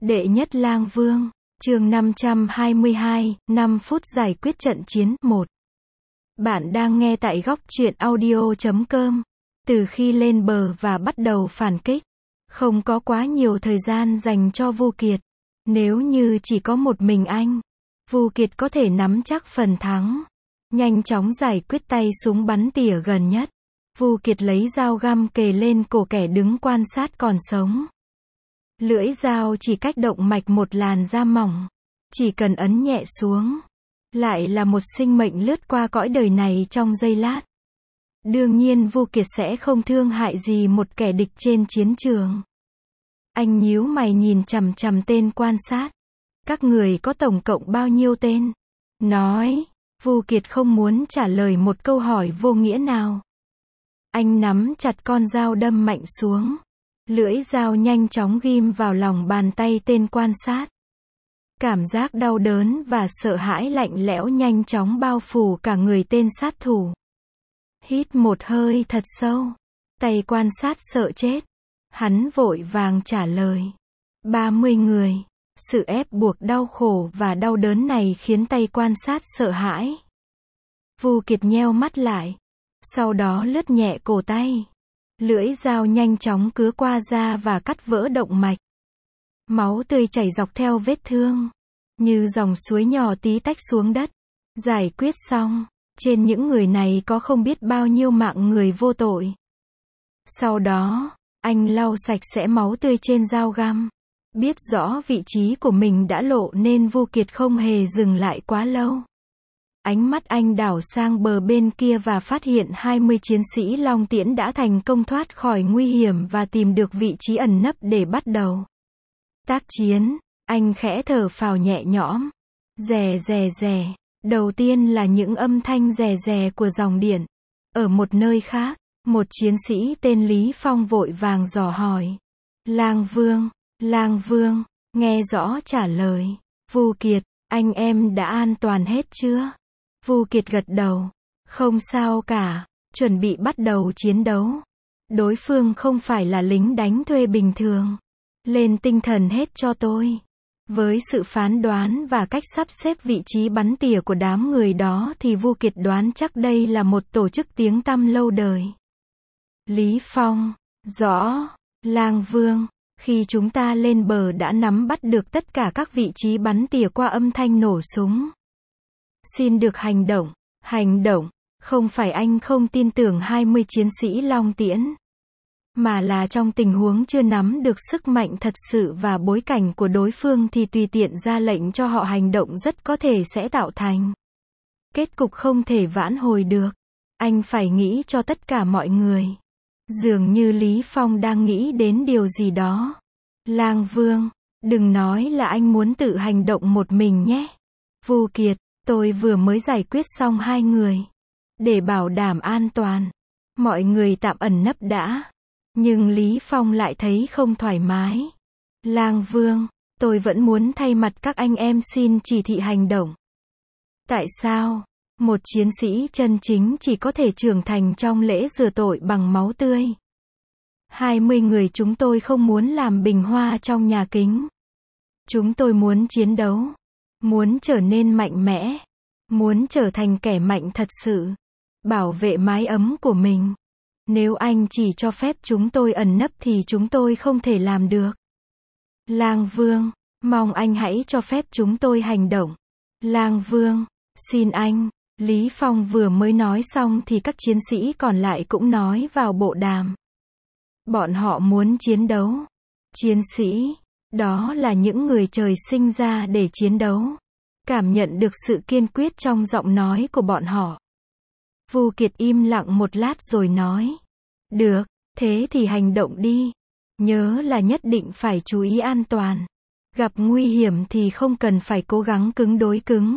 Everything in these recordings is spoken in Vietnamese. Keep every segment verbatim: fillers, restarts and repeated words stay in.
Đệ nhất lang vương, chương năm trăm hai mươi hai, năm phút giải quyết trận chiến, một. Bạn đang nghe tại góc truyện audio chấm com. Từ khi lên bờ và bắt đầu phản kích, không có quá nhiều thời gian dành cho Vu Kiệt. Nếu như chỉ có một mình anh, Vu Kiệt có thể nắm chắc phần thắng. Nhanh chóng giải quyết tay súng bắn tỉa gần nhất. Vu Kiệt lấy dao găm kề lên cổ kẻ đứng quan sát còn sống. Lưỡi dao chỉ cách động mạch một làn da mỏng. Chỉ cần ấn nhẹ xuống, lại là một sinh mệnh lướt qua cõi đời này trong giây lát. Đương nhiên Vu Kiệt sẽ không thương hại gì một kẻ địch trên chiến trường. Anh nhíu mày nhìn chằm chằm tên quan sát. Các người có tổng cộng bao nhiêu tên? Nói. Vu Kiệt không muốn trả lời một câu hỏi vô nghĩa nào. Anh nắm chặt con dao đâm mạnh xuống. Lưỡi dao nhanh chóng ghim vào lòng bàn tay tên quan sát. Cảm giác đau đớn và sợ hãi lạnh lẽo nhanh chóng bao phủ cả người tên sát thủ. Hít một hơi thật sâu. Tay quan sát sợ chết. Hắn vội vàng trả lời. ba mươi người. Sự ép buộc đau khổ và đau đớn này khiến tay quan sát sợ hãi. Vu Kiệt nheo mắt lại. Sau đó lướt nhẹ cổ tay. Lưỡi dao nhanh chóng cứa qua da và cắt vỡ động mạch. Máu tươi chảy dọc theo vết thương, như dòng suối nhỏ tí tách xuống đất. Giải quyết xong, trên những người này có không biết bao nhiêu mạng người vô tội. Sau đó, anh lau sạch sẽ máu tươi trên dao găm. Biết rõ vị trí của mình đã lộ nên Vu Kiệt không hề dừng lại quá lâu. Ánh mắt anh đảo sang bờ bên kia và phát hiện hai mươi chiến sĩ Long Tiễn đã thành công thoát khỏi nguy hiểm và tìm được vị trí ẩn nấp để bắt đầu tác chiến. Anh khẽ thở phào nhẹ nhõm. Rè rè rè. Đầu tiên là những âm thanh rè rè của dòng điện. Ở một nơi khác, một chiến sĩ tên Lý Phong vội vàng dò hỏi. Lang Vương, Lang Vương, nghe rõ trả lời. Vu Kiệt, anh em đã an toàn hết chưa? Vu Kiệt gật đầu. Không sao cả, chuẩn bị bắt đầu chiến đấu. Đối phương không phải là lính đánh thuê bình thường. Lên tinh thần hết cho tôi. Với sự phán đoán và cách sắp xếp vị trí bắn tỉa của đám người đó thì Vu Kiệt đoán chắc đây là một tổ chức tiếng tăm lâu đời. Lý Phong, rõ, Lang Vương, khi chúng ta lên bờ đã nắm bắt được tất cả các vị trí bắn tỉa qua âm thanh nổ súng. Xin được hành động, hành động, không phải anh không tin tưởng hai mươi chiến sĩ Long Tiễn. Mà là trong tình huống chưa nắm được sức mạnh thật sự và bối cảnh của đối phương thì tùy tiện ra lệnh cho họ hành động rất có thể sẽ tạo thành kết cục không thể vãn hồi được. Anh phải nghĩ cho tất cả mọi người. Dường như Lý Phong đang nghĩ đến điều gì đó. Lang Vương, đừng nói là anh muốn tự hành động một mình nhé. Vu Kiệt, tôi vừa mới giải quyết xong hai người. Để bảo đảm an toàn, mọi người tạm ẩn nấp đã. Nhưng Lý Phong lại thấy không thoải mái. Lang Vương, tôi vẫn muốn thay mặt các anh em xin chỉ thị hành động. Tại sao? Một chiến sĩ chân chính chỉ có thể trưởng thành trong lễ rửa tội bằng máu tươi. hai mươi người chúng tôi không muốn làm bình hoa trong nhà kính. Chúng tôi muốn chiến đấu. Muốn trở nên mạnh mẽ. Muốn trở thành kẻ mạnh thật sự. Bảo vệ mái ấm của mình. Nếu anh chỉ cho phép chúng tôi ẩn nấp thì chúng tôi không thể làm được. Lang Vương, mong anh hãy cho phép chúng tôi hành động. Lang Vương, xin anh. Lý Phong vừa mới nói xong thì các chiến sĩ còn lại cũng nói vào bộ đàm. Bọn họ muốn chiến đấu. Chiến sĩ, đó là những người trời sinh ra để chiến đấu. Cảm nhận được sự kiên quyết trong giọng nói của bọn họ. Vu Kiệt im lặng một lát rồi nói. Được, thế thì hành động đi. Nhớ là nhất định phải chú ý an toàn. Gặp nguy hiểm thì không cần phải cố gắng cứng đối cứng.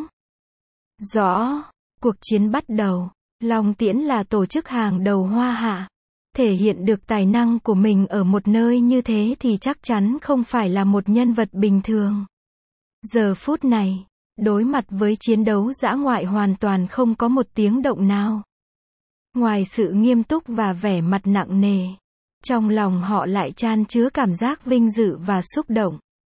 Rõ, cuộc chiến bắt đầu. Long Tiễn là tổ chức hàng đầu Hoa Hạ. Thể hiện được tài năng của mình ở một nơi như thế thì chắc chắn không phải là một nhân vật bình thường. Giờ phút này, đối mặt với chiến đấu dã ngoại hoàn toàn không có một tiếng động nào. Ngoài sự nghiêm túc và vẻ mặt nặng nề, trong lòng họ lại chan chứa cảm giác vinh dự và xúc động.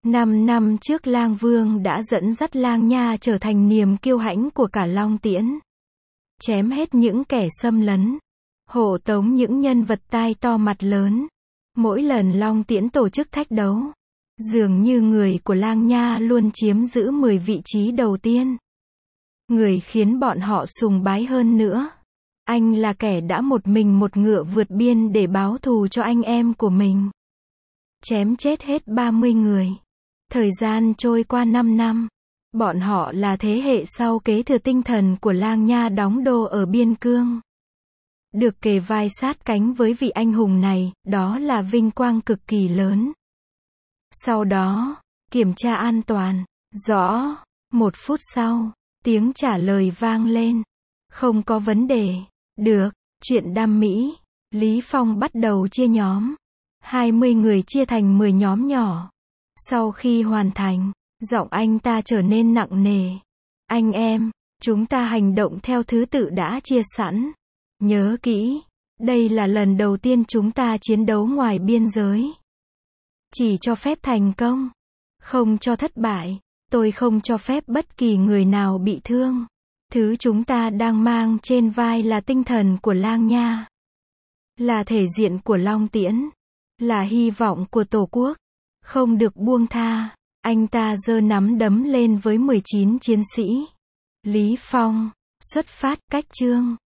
Năm năm trước Lang Vương đã dẫn dắt Lang Nha trở thành niềm kiêu hãnh của cả Long Tiễn. Chém hết những kẻ xâm lấn, hộ tống những nhân vật tai to mặt lớn. Mỗi lần Long Tiễn tổ chức thách đấu, dường như người của Lang Nha luôn chiếm giữ mười vị trí đầu tiên. Người khiến bọn họ sùng bái hơn nữa, anh là kẻ đã một mình một ngựa vượt biên để báo thù cho anh em của mình. Chém chết hết ba mươi người. Thời gian trôi qua năm năm. Bọn họ là thế hệ sau kế thừa tinh thần của Lang Nha đóng đô ở biên cương. Được kề vai sát cánh với vị anh hùng này, đó là vinh quang cực kỳ lớn. Sau đó, kiểm tra an toàn. Rõ. Một phút sau, tiếng trả lời vang lên. Không có vấn đề. Được. Chuyện đam mỹ. Lý Phong bắt đầu chia nhóm. hai mươi người chia thành mười nhóm nhỏ. Sau khi hoàn thành, giọng anh ta trở nên nặng nề. Anh em, chúng ta hành động theo thứ tự đã chia sẵn. Nhớ kỹ, đây là lần đầu tiên chúng ta chiến đấu ngoài biên giới. Chỉ cho phép thành công, không cho thất bại. Tôi không cho phép bất kỳ người nào bị thương. Thứ chúng ta đang mang trên vai là tinh thần của Lang Nha. Là thể diện của Long Tiễn. Là hy vọng của Tổ quốc. Không được buông tha. Anh ta giơ nắm đấm lên với mười chín chiến sĩ. Lý Phong, xuất phát, cách chương.